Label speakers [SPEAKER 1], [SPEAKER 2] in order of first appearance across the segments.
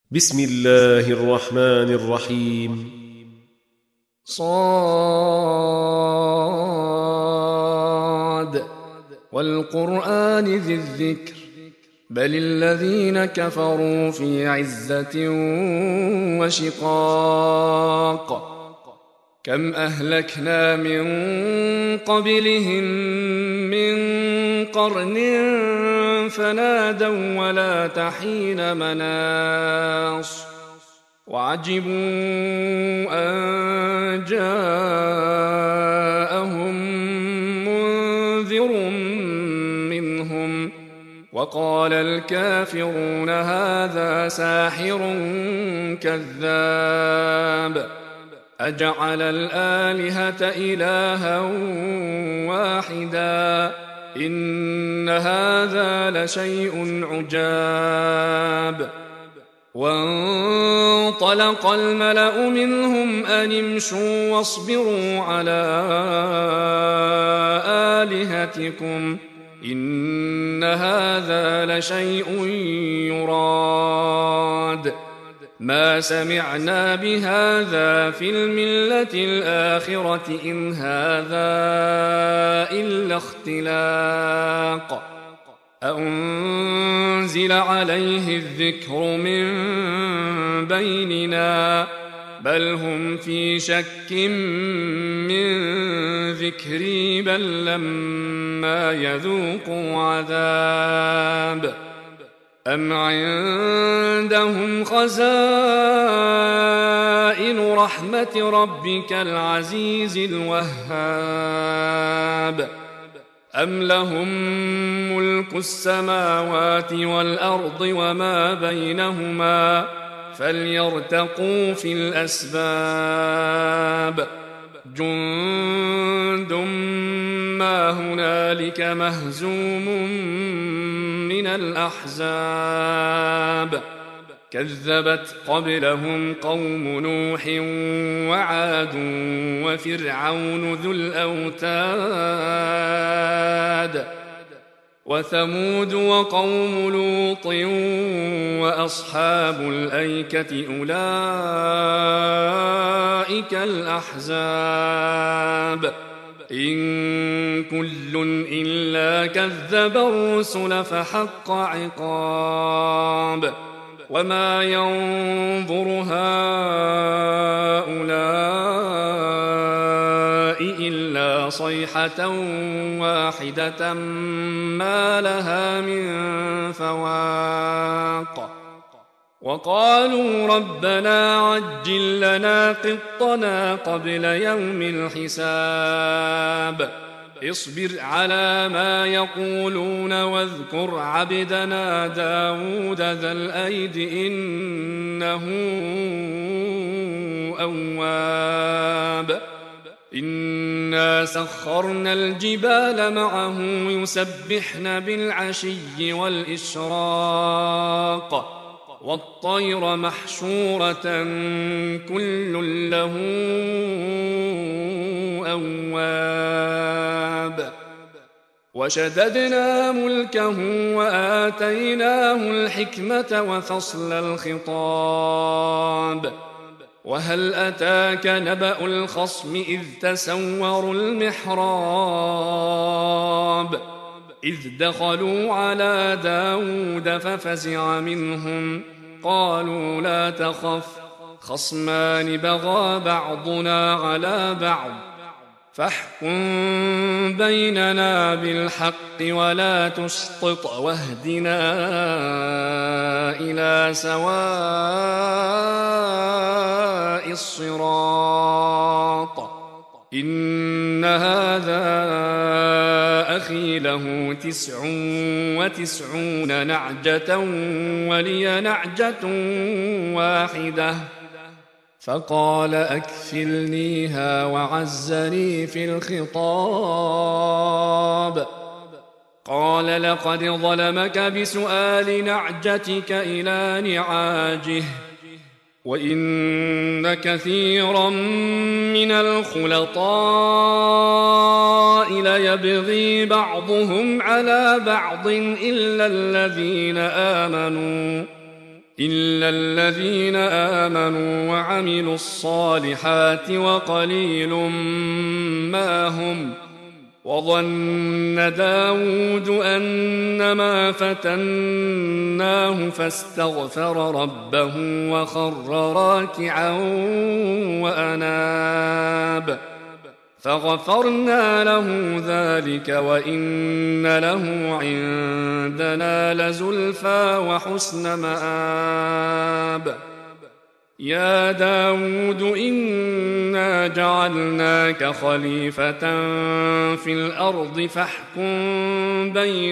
[SPEAKER 1] بسم الله الرحمن الرحيم
[SPEAKER 2] صاد والقرآن ذي الذكر بل الذين كفروا في عزة وشقاق كم أهلكنا من قبلهم من قرن فنادوا ولا تحين مناص وعجبوا أن جاءهم منذر منهم وقال الكافرون هذا ساحر كذاب أجعل الآلهة إلها واحدا إن هذا لشيء عجاب وانطلق الملأ منهم أن امشوا واصبروا على آلهتكم إن هذا لشيء يراد ما سمعنا بهذا في الملة الآخرة إن هذا إلا اختلاق أأنزل عليه الذكر من بيننا بل هم في شك من ذكري بل لما يذوقوا عذاب أم عندهم خزائن رحمة ربك العزيز الوهاب أم لهم ملك السماوات والأرض وما بينهما فليرتقوا في الأسباب جند ما هنالك مهزوم من الأحزاب كذبت قبلهم قوم نوح وعاد وفرعون ذو الأوتاد وثمود وقوم لوط وأصحاب الأيكة أولئك الأحزاب إن كل إلا كذب الرسل فحق عقاب وما ينظر هؤلاء إلا صيحة واحدة ما لها من فواق وقالوا ربنا عجل لنا قطنا قبل يوم الحساب اصبر على ما يقولون واذكر عبدنا داود ذا الأيد إنه أواب إنا سخرنا الجبال معه يسبحن بالعشي والإشراق والطير محشورة كل له أواب وشددنا ملكه وآتيناه الحكمة وفصل الخطاب وهل أتاك نبأ الخصم إذ تسوروا المحراب إذ دخلوا على داود ففزع منهم قالوا لا تخف خصمان بغى بعضنا على بعض فاحكم بيننا بالحق ولا تشطط واهدنا إلى سواء الصراط إن هذا أخي له 99 نعجة ولي نعجة واحدة فقال أكفلنيها وعزني في الخطاب قال لقد ظلمك بسؤال نعجتك إلى نعاجه وإن كثيرا من الخلطاء ليبغي بعضهم على بعض إلا الذين آمنوا إلا الذين آمنوا وعملوا الصالحات وقليل ما هم. وظن داود أنما فتناه فاستغفر ربه وخر راكعا وأناب فغفرنا له ذلك وإن له عندنا لزلفى وحسن مآب. يا داود إنا جعلناك خليفة في الأرض فاحكم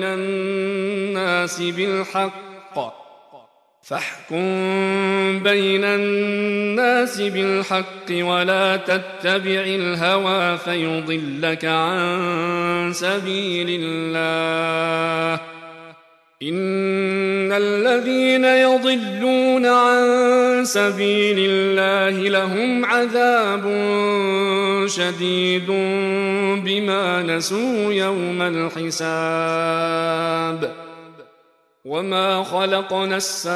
[SPEAKER 2] بين الناس بالحق ولا تتبع الهوى فيضلك عن سبيل الله. إن الذين يضلون عن سبيل الله لهم عذاب شديد بما نسوا يوم الحساب. وما خلقنا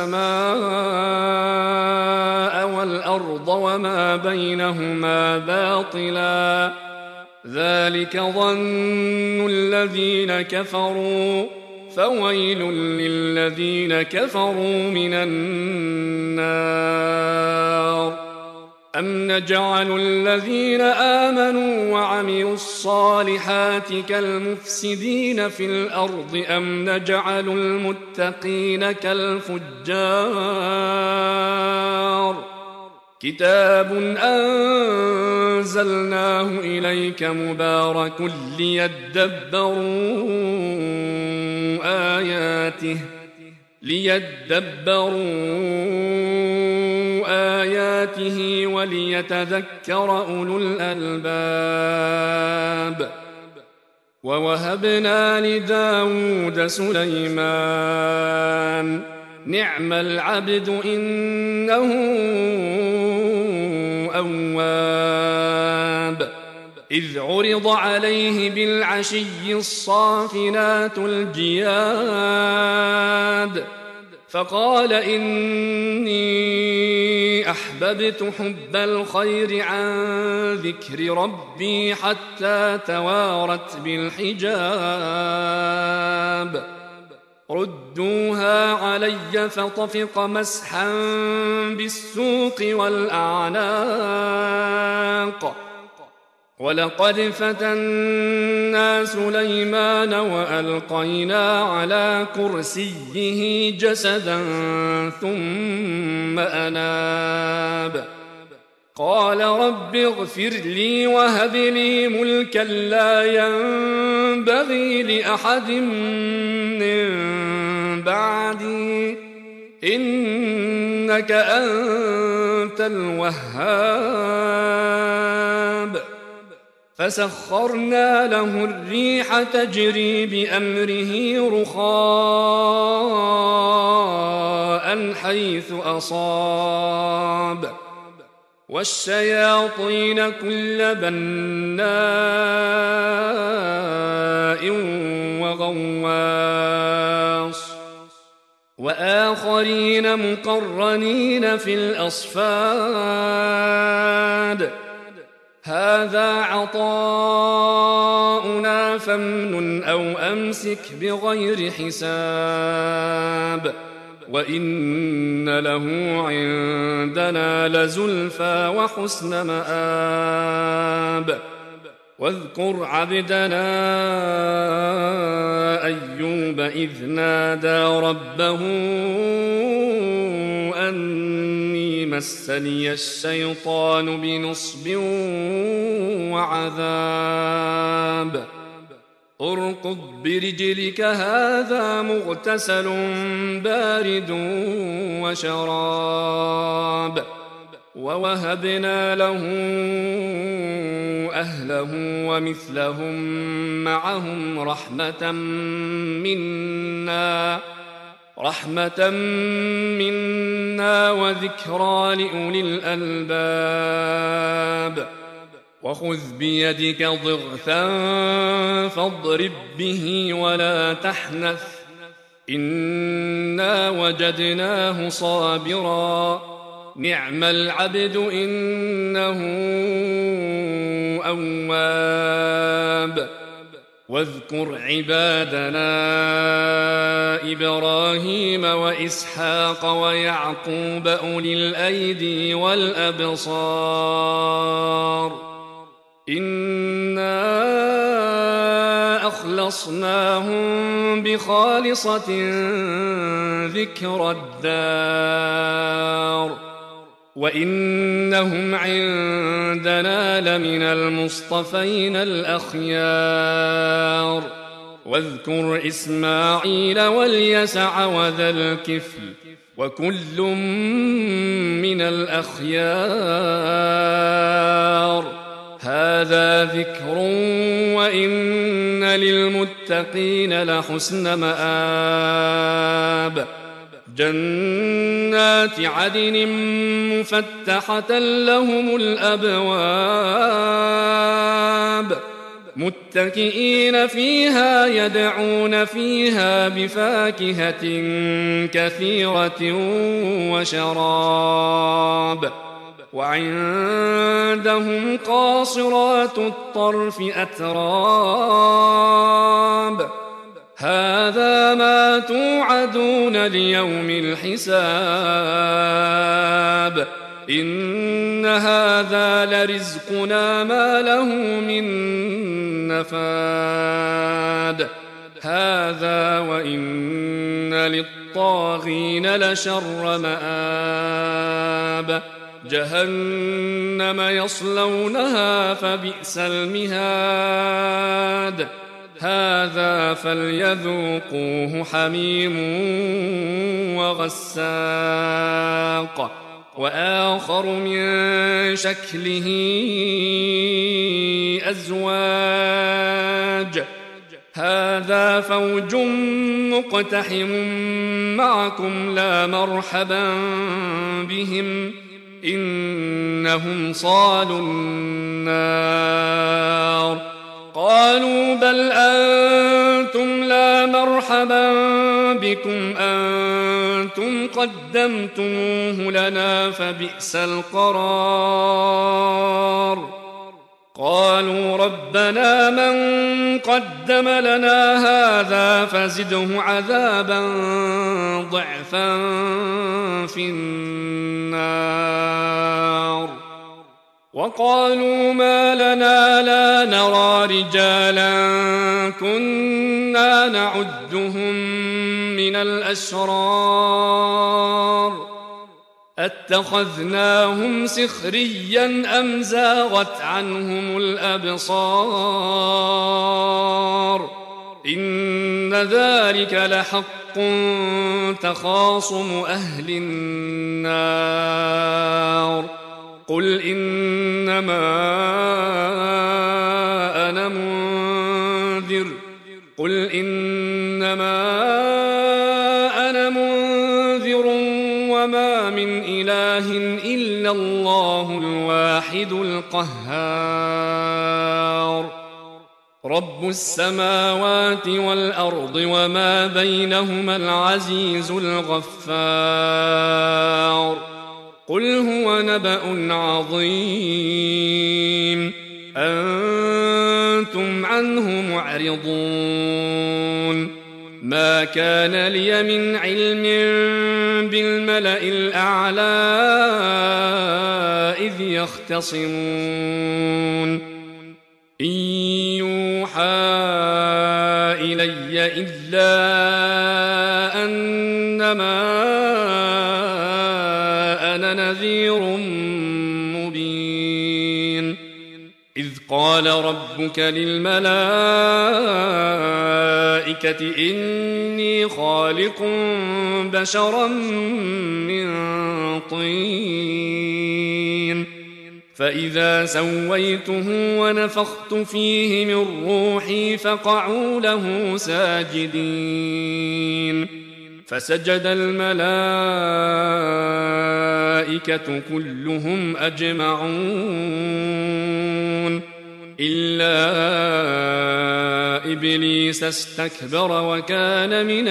[SPEAKER 2] السماء والأرض وما بينهما باطلا ذلك ظن الذين كفروا فويل للذين كفروا من النار. أم نجعل الذين آمنوا وعملوا الصالحات كالمفسدين في الأرض أم نجعل المتقين كالفجار. كتاب أنزلناه إليك مبارك ليدبروا آياته وليتذكر أولو الألباب. ووهبنا لداود سليمان نعم العبد إنه أواب. إذ عرض عليه بالعشي الصافنات الجياد فقال إني أحببت حب الخير عن ذكر ربي حتى توارت بالحجاب. ردوها علي فطفق مسحا بالسوق والأعناق. ولقد فتنا سليمان وألقينا على كرسيه جسدا ثم أناب. قال رب اغفر لي وهب لي ملكا لا ينبغي لأحد من بعدي إنك أنت الوهاب. فسخرنا له الريح تجري بأمره رخاء حيث أصاب والشياطين كل بناء وغواص وآخرين مقرنين في الأصفاد. هذا عطاؤنا فامنن أو أمسك بغير حساب وإن له عندنا لزلفى وحسن مآب. واذكر عبدنا أيوب إذ نادى ربه أني مسني الشيطان بنصب وعذاب. اركض برجلك هذا مغتسل بارد وشراب. ووهبنا له أهله ومثلهم معهم رحمة منا وذكرى لأولي الألباب. وخذ بيدك ضغثا فاضرب به إنا وجدناه صابرا نعم العبد إنه أواب. واذكر عبادنا إبراهيم وإسحاق ويعقوب أولي الأيدي والأبصار إنا أخلصناهم بخالصة ذكر الدار وإنهم عندنا لمن المصطفين الأخيار. واذكر إسماعيل واليسع وذا الكفل وكل من الأخيار. هذا ذكر وإن للمتقين لحسن مآب. جنات عدن مفتحة لهم الأبواب متكئين فيها يدعون فيها بفاكهة كثيرة وشراب. وعندهم قاصرات الطرف أتراب. هذا ما توعدون ليوم الحساب إن هذا لرزقنا ما له من نفاد. هذا وإن للطاغين لشر مآب. جهنم يصلونها فبئس المهاد. هذا فليذوقوه حميم وغساق وآخر من شكله أزواج. هذا فوج مقتحم معكم لا مرحبا بهم إنهم صالوا النار. قالوا بل أنتم لا مرحبا بكم أنتم قدمتموه لنا فبئس القرار. قالوا ربنا من قدم لنا هذا فزده عذابا ضعفا في النار. وقالوا ما لنا لا نرى رجالا كنا نعدهم من الأشرار أتخذناهم سخريا أم زاغت عنهم الأبصار إن ذلك لحق تخاصم أهل النار. قل إنما أنا منذر وما من إله إلا الله الواحد القهار. رب السماوات والأرض وما بينهما العزيز الغفار. قل هو نبأ عظيم أنتم عنه معرضون. ما كان لي من علم بالملأ الأعلى إذ يختصمون إن يوحى إلي إلا أنما أنا نذير مبين. إذ قال ربك للملائكة إني خالق بشرا من طين فإذا سويته ونفخت فيه من روحي فقعوا له ساجدين. فسجد الملائكة كلهم أجمعون إلا إبليس استكبر وكان من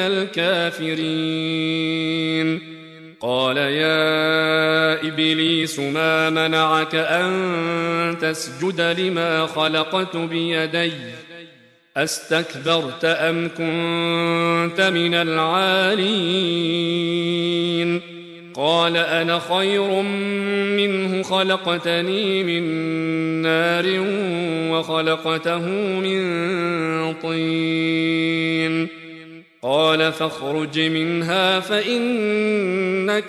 [SPEAKER 2] الكافرين قال يا إبليس ما منعك أن تسجد لما خلقت بيدي أستكبرت أم كنت من العالين قال أنا خير منه خلقتني من نار وخلقته من طين قال فاخرج منها فإنك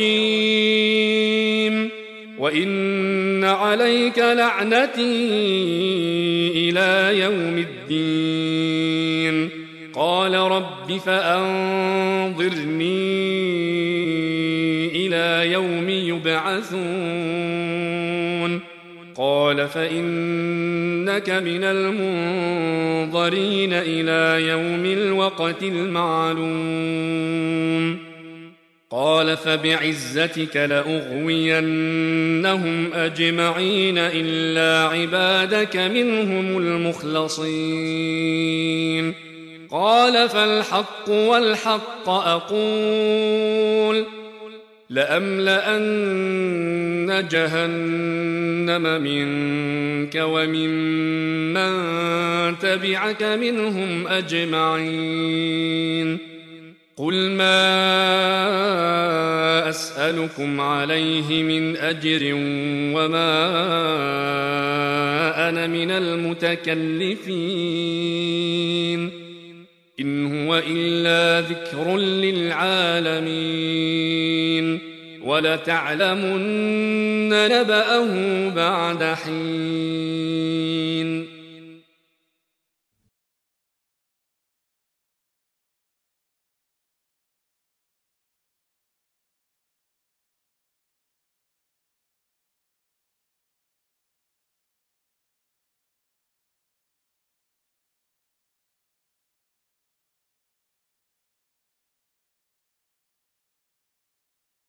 [SPEAKER 2] رجيم وإن عليك لعنتي إلى يوم الدين قال رب فأنظرني إلى يوم يبعثون قال فإنك من المنظرين إلى يوم الوقت المعلوم قال فبعزتك لأغوينهم أجمعين إلا عبادك منهم المخلصين قال فالحق والحق أقول لأملأن جهنم منك وممن تبعك منهم أجمعين قل ما أسألكم عليه من أجر وما أنا من المتكلفين إن هو إلا ذكر للعالمين ولتعلمن نبأه بعد حين